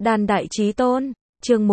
Đan Đại Chí Tôn, chương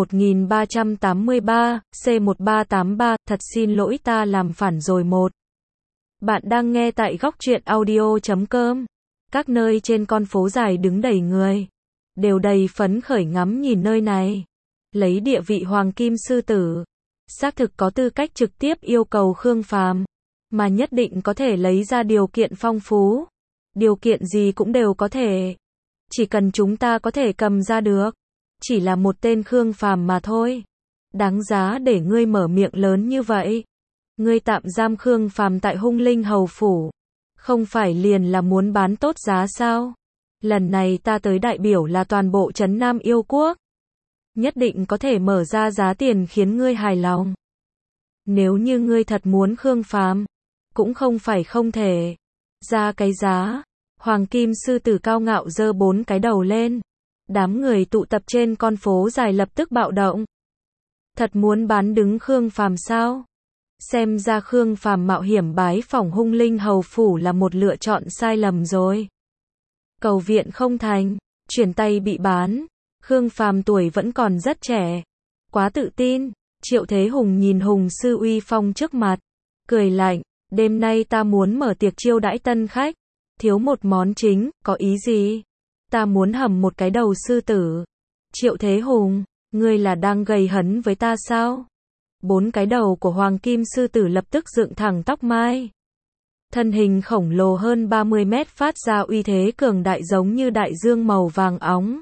1383, C1383, thật xin lỗi ta làm phản rồi một. Bạn đang nghe tại góc truyện audio.com. Các nơi trên con phố dài đứng đầy người, đều đầy phấn khởi ngắm nhìn nơi này. Lấy địa vị Hoàng Kim Sư Tử, xác thực có tư cách trực tiếp yêu cầu Khương Phàm, mà nhất định có thể lấy ra điều kiện phong phú. Điều kiện gì cũng đều có thể. Chỉ cần chúng ta có thể cầm ra được. Chỉ là một tên Khương Phàm mà thôi. Đáng giá để ngươi mở miệng lớn như vậy. Ngươi tạm giam Khương Phàm tại Hung Linh Hầu Phủ. Không phải liền là muốn bán tốt giá sao? Lần này ta tới đại biểu là toàn bộ trấn Nam Yêu Quốc. Nhất định có thể mở ra giá tiền khiến ngươi hài lòng. Nếu như ngươi thật muốn Khương Phàm, cũng không phải không thể. Ra cái giá. Hoàng Kim Sư Tử cao ngạo giơ 4 cái đầu lên. Đám người tụ tập trên con phố dài lập tức bạo động. Thật muốn bán đứng Khương Phàm sao? Xem ra Khương Phàm mạo hiểm bái phỏng Hung Linh Hầu Phủ là một lựa chọn sai lầm rồi. Cầu viện không thành, chuyển tay bị bán. Khương Phàm tuổi vẫn còn rất trẻ, quá tự tin. Triệu Thế Hùng nhìn Hùng sư uy phong trước mặt, cười lạnh, đêm nay ta muốn mở tiệc chiêu đãi tân khách, thiếu một món chính, có ý gì? Ta muốn hầm một cái đầu sư tử. Triệu Thế Hùng, ngươi là đang gầy hấn với ta sao? 4 cái đầu của Hoàng Kim Sư Tử lập tức dựng thẳng tóc mai. Thân hình khổng lồ hơn 30 mét phát ra uy thế cường đại giống như đại dương màu vàng óng.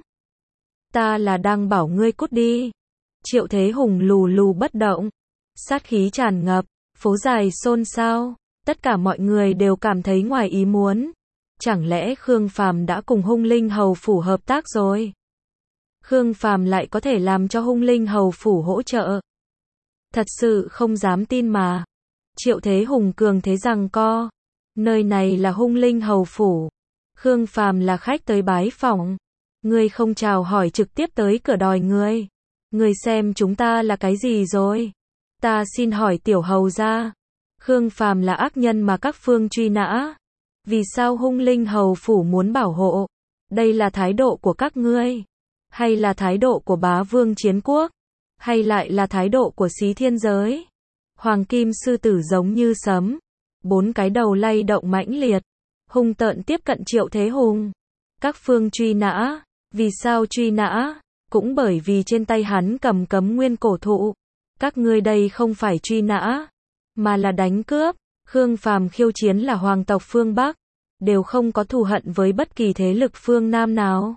Ta là đang bảo ngươi cút đi. Triệu Thế Hùng lù lù bất động. Sát khí tràn ngập, phố dài xôn xao, tất cả mọi người đều cảm thấy ngoài ý muốn. Chẳng lẽ Khương Phàm đã cùng Hung Linh Hầu Phủ hợp tác rồi? Khương Phàm lại có thể làm cho Hung Linh Hầu Phủ hỗ trợ? Thật sự không dám tin mà. Triệu Thế Hùng cường thế giằng co. Nơi này là Hung Linh Hầu Phủ. Khương Phàm là khách tới bái phỏng. Ngươi không chào hỏi trực tiếp tới cửa đòi ngươi. Ngươi xem chúng ta là cái gì rồi? Ta xin hỏi tiểu hầu gia. Khương Phàm là ác nhân mà các phương truy nã. Vì sao Hung Linh Hầu Phủ muốn bảo hộ? Đây là thái độ của các ngươi? Hay là thái độ của bá vương chiến quốc? Hay lại là thái độ của Xí Thiên Giới? Hoàng Kim Sư Tử giống như sấm. 4 cái đầu lay động mãnh liệt. Hung tợn tiếp cận Triệu Thế Hùng. Các phương truy nã. Vì sao truy nã? Cũng bởi vì trên tay hắn cầm cấm nguyên cổ thụ. Các ngươi đây không phải truy nã, mà là đánh cướp. Khương Phàm khiêu chiến là hoàng tộc phương Bắc, đều không có thù hận với bất kỳ thế lực phương Nam nào.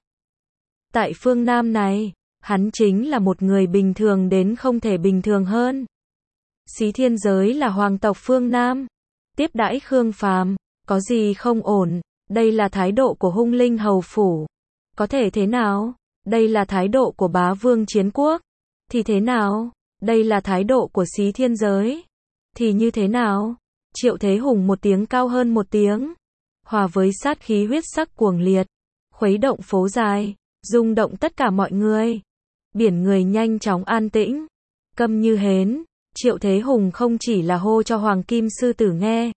Tại phương Nam này, hắn chính là một người bình thường đến không thể bình thường hơn. Xí Thiên Giới là hoàng tộc phương Nam, tiếp đãi Khương Phàm, có gì không ổn? Đây là thái độ của Hung Linh Hầu Phủ. Có thể thế nào? Đây là thái độ của bá vương chiến quốc. Thì thế nào? Đây là thái độ của Xí Thiên Giới. Thì như thế nào? Triệu Thế Hùng một tiếng cao hơn một tiếng. Hòa với sát khí huyết sắc cuồng liệt. Khuấy động phố dài. Rung động tất cả mọi người. Biển người nhanh chóng an tĩnh. Câm như hến. Triệu Thế Hùng không chỉ là hô cho Hoàng Kim Sư Tử nghe.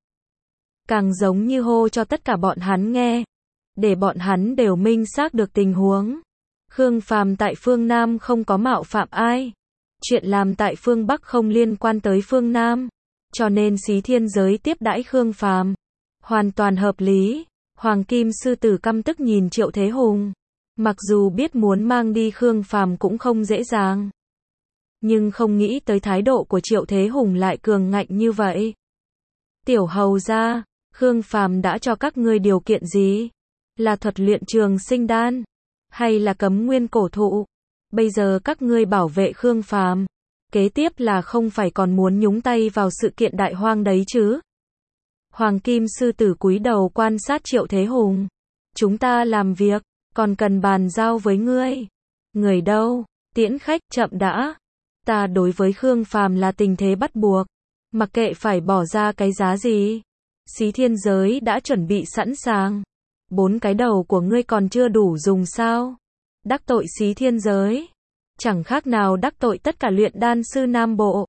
Càng giống như hô cho tất cả bọn hắn nghe. Để bọn hắn đều minh xác được tình huống. Khương Phàm tại phương Nam không có mạo phạm ai. Chuyện làm tại phương Bắc không liên quan tới phương Nam. Cho nên Xí Thiên Giới tiếp đãi Khương Phàm. Hoàn toàn hợp lý. Hoàng Kim Sư Tử căm tức nhìn Triệu Thế Hùng. Mặc dù biết muốn mang đi Khương Phàm cũng không dễ dàng. Nhưng không nghĩ tới thái độ của Triệu Thế Hùng lại cường ngạnh như vậy. Tiểu hầu gia, Khương Phàm đã cho các ngươi điều kiện gì? Là thuật luyện trường sinh đan? Hay là cấm nguyên cổ thụ? Bây giờ các ngươi bảo vệ Khương Phàm, kế tiếp là không phải còn muốn nhúng tay vào sự kiện đại hoang đấy chứ? Hoàng Kim Sư Tử cúi đầu quan sát Triệu Thế Hùng. Chúng ta làm việc, còn cần bàn giao với ngươi. Người đâu? Tiễn khách, chậm đã. Ta đối với Khương Phàm là tình thế bắt buộc. Mặc kệ phải bỏ ra cái giá gì. Xí Thiên Giới đã chuẩn bị sẵn sàng. 4 cái đầu của ngươi còn chưa đủ dùng sao? Đắc tội Xí Thiên Giới. Chẳng khác nào đắc tội tất cả luyện đan sư Nam Bộ.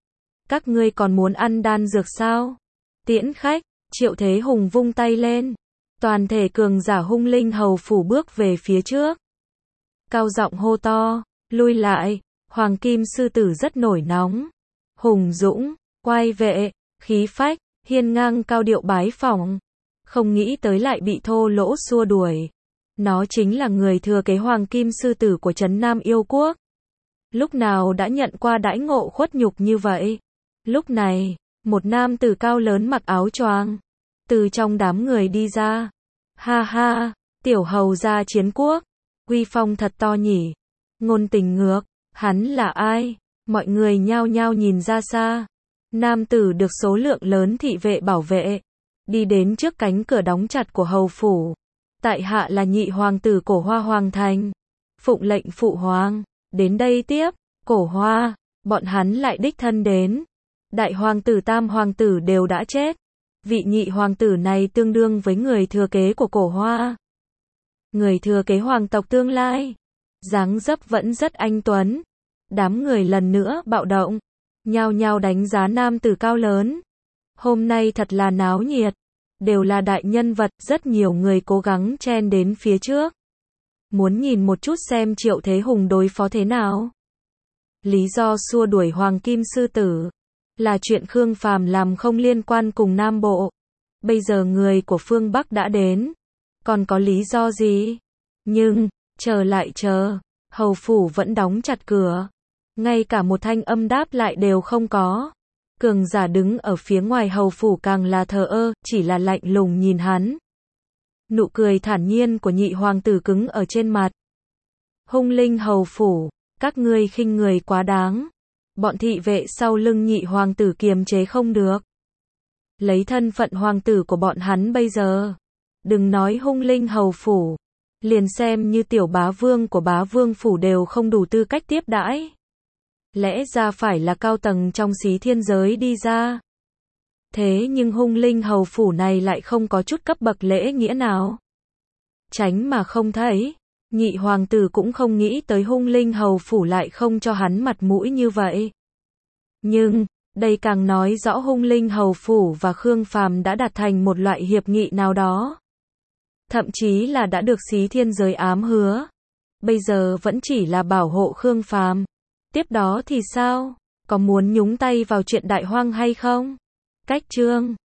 Các ngươi còn muốn ăn đan dược sao? Tiễn khách, Triệu Thế Hùng vung tay lên. Toàn thể cường giả Hung Linh Hầu Phủ bước về phía trước. cao giọng hô to, lui lại, Hoàng Kim Sư Tử rất nổi nóng, hùng dũng, oai vệ, khí phách, hiên ngang cao điệu bái phỏng, không nghĩ tới lại bị thô lỗ xua đuổi. Nó chính là người thừa kế Hoàng Kim Sư Tử của Trấn Nam Yêu Quốc. Lúc nào đã nhận qua đãi ngộ khuất nhục như vậy? Lúc này, một nam tử cao lớn mặc áo choàng từ trong đám người đi ra. Ha ha, tiểu hầu gia Chiến Quốc, uy phong thật to nhỉ. Ngôn Tình ngược, hắn là ai? Mọi người nhao nhao nhìn ra xa. Nam tử được số lượng lớn thị vệ bảo vệ, đi đến trước cánh cửa đóng chặt của hầu phủ. Tại hạ là nhị hoàng tử Cổ Hoa Hoàng Thành. Phụng lệnh phụ hoàng, đến đây tiếp. Cổ Hoa, bọn hắn lại đích thân đến. Đại hoàng tử tam hoàng tử đều đã chết. Vị nhị hoàng tử này tương đương với người thừa kế của Cổ Hoa. Người thừa kế hoàng tộc tương lai. Dáng dấp vẫn rất anh tuấn. Đám người lần nữa bạo động, nhao nhao đánh giá nam tử cao lớn. Hôm nay thật là náo nhiệt, đều là đại nhân vật, rất nhiều người cố gắng chen đến phía trước. Muốn nhìn một chút xem Triệu Thế Hùng đối phó thế nào. Lý do xua đuổi Hoàng Kim Sư Tử là chuyện Khương Phàm làm không liên quan cùng Nam Bộ. Bây giờ người của phương Bắc đã đến, còn có lý do gì? Nhưng, chờ lại chờ, hầu phủ vẫn đóng chặt cửa. Ngay cả một thanh âm đáp lại đều không có. Cường giả đứng ở phía ngoài hầu phủ càng là thờ ơ, chỉ là lạnh lùng nhìn hắn. Nụ cười thản nhiên của nhị hoàng tử cứng ở trên mặt. Hung Linh hầu phủ, các ngươi khinh người quá đáng. Bọn thị vệ sau lưng nhị hoàng tử kiềm chế không được. Lấy thân phận hoàng tử của bọn hắn bây giờ, đừng nói Hung Linh hầu phủ, liền xem như tiểu bá vương của bá vương phủ đều không đủ tư cách tiếp đãi. Lẽ ra phải là cao tầng trong Xí Thiên giới đi ra. Thế nhưng Hung Linh hầu phủ này lại không có chút cấp bậc lễ nghĩa nào. Tránh mà không thấy, nhị hoàng tử cũng không nghĩ tới Hung Linh hầu phủ lại không cho hắn mặt mũi như vậy. Nhưng, đây càng nói rõ Hung Linh hầu phủ và Khương Phàm đã đạt thành một loại hiệp nghị nào đó. Thậm chí là đã được Xí Thiên giới ám hứa. Bây giờ vẫn chỉ là bảo hộ Khương Phàm. Tiếp đó thì sao? Có muốn nhúng tay vào chuyện Đại Hoang hay không? Cách chương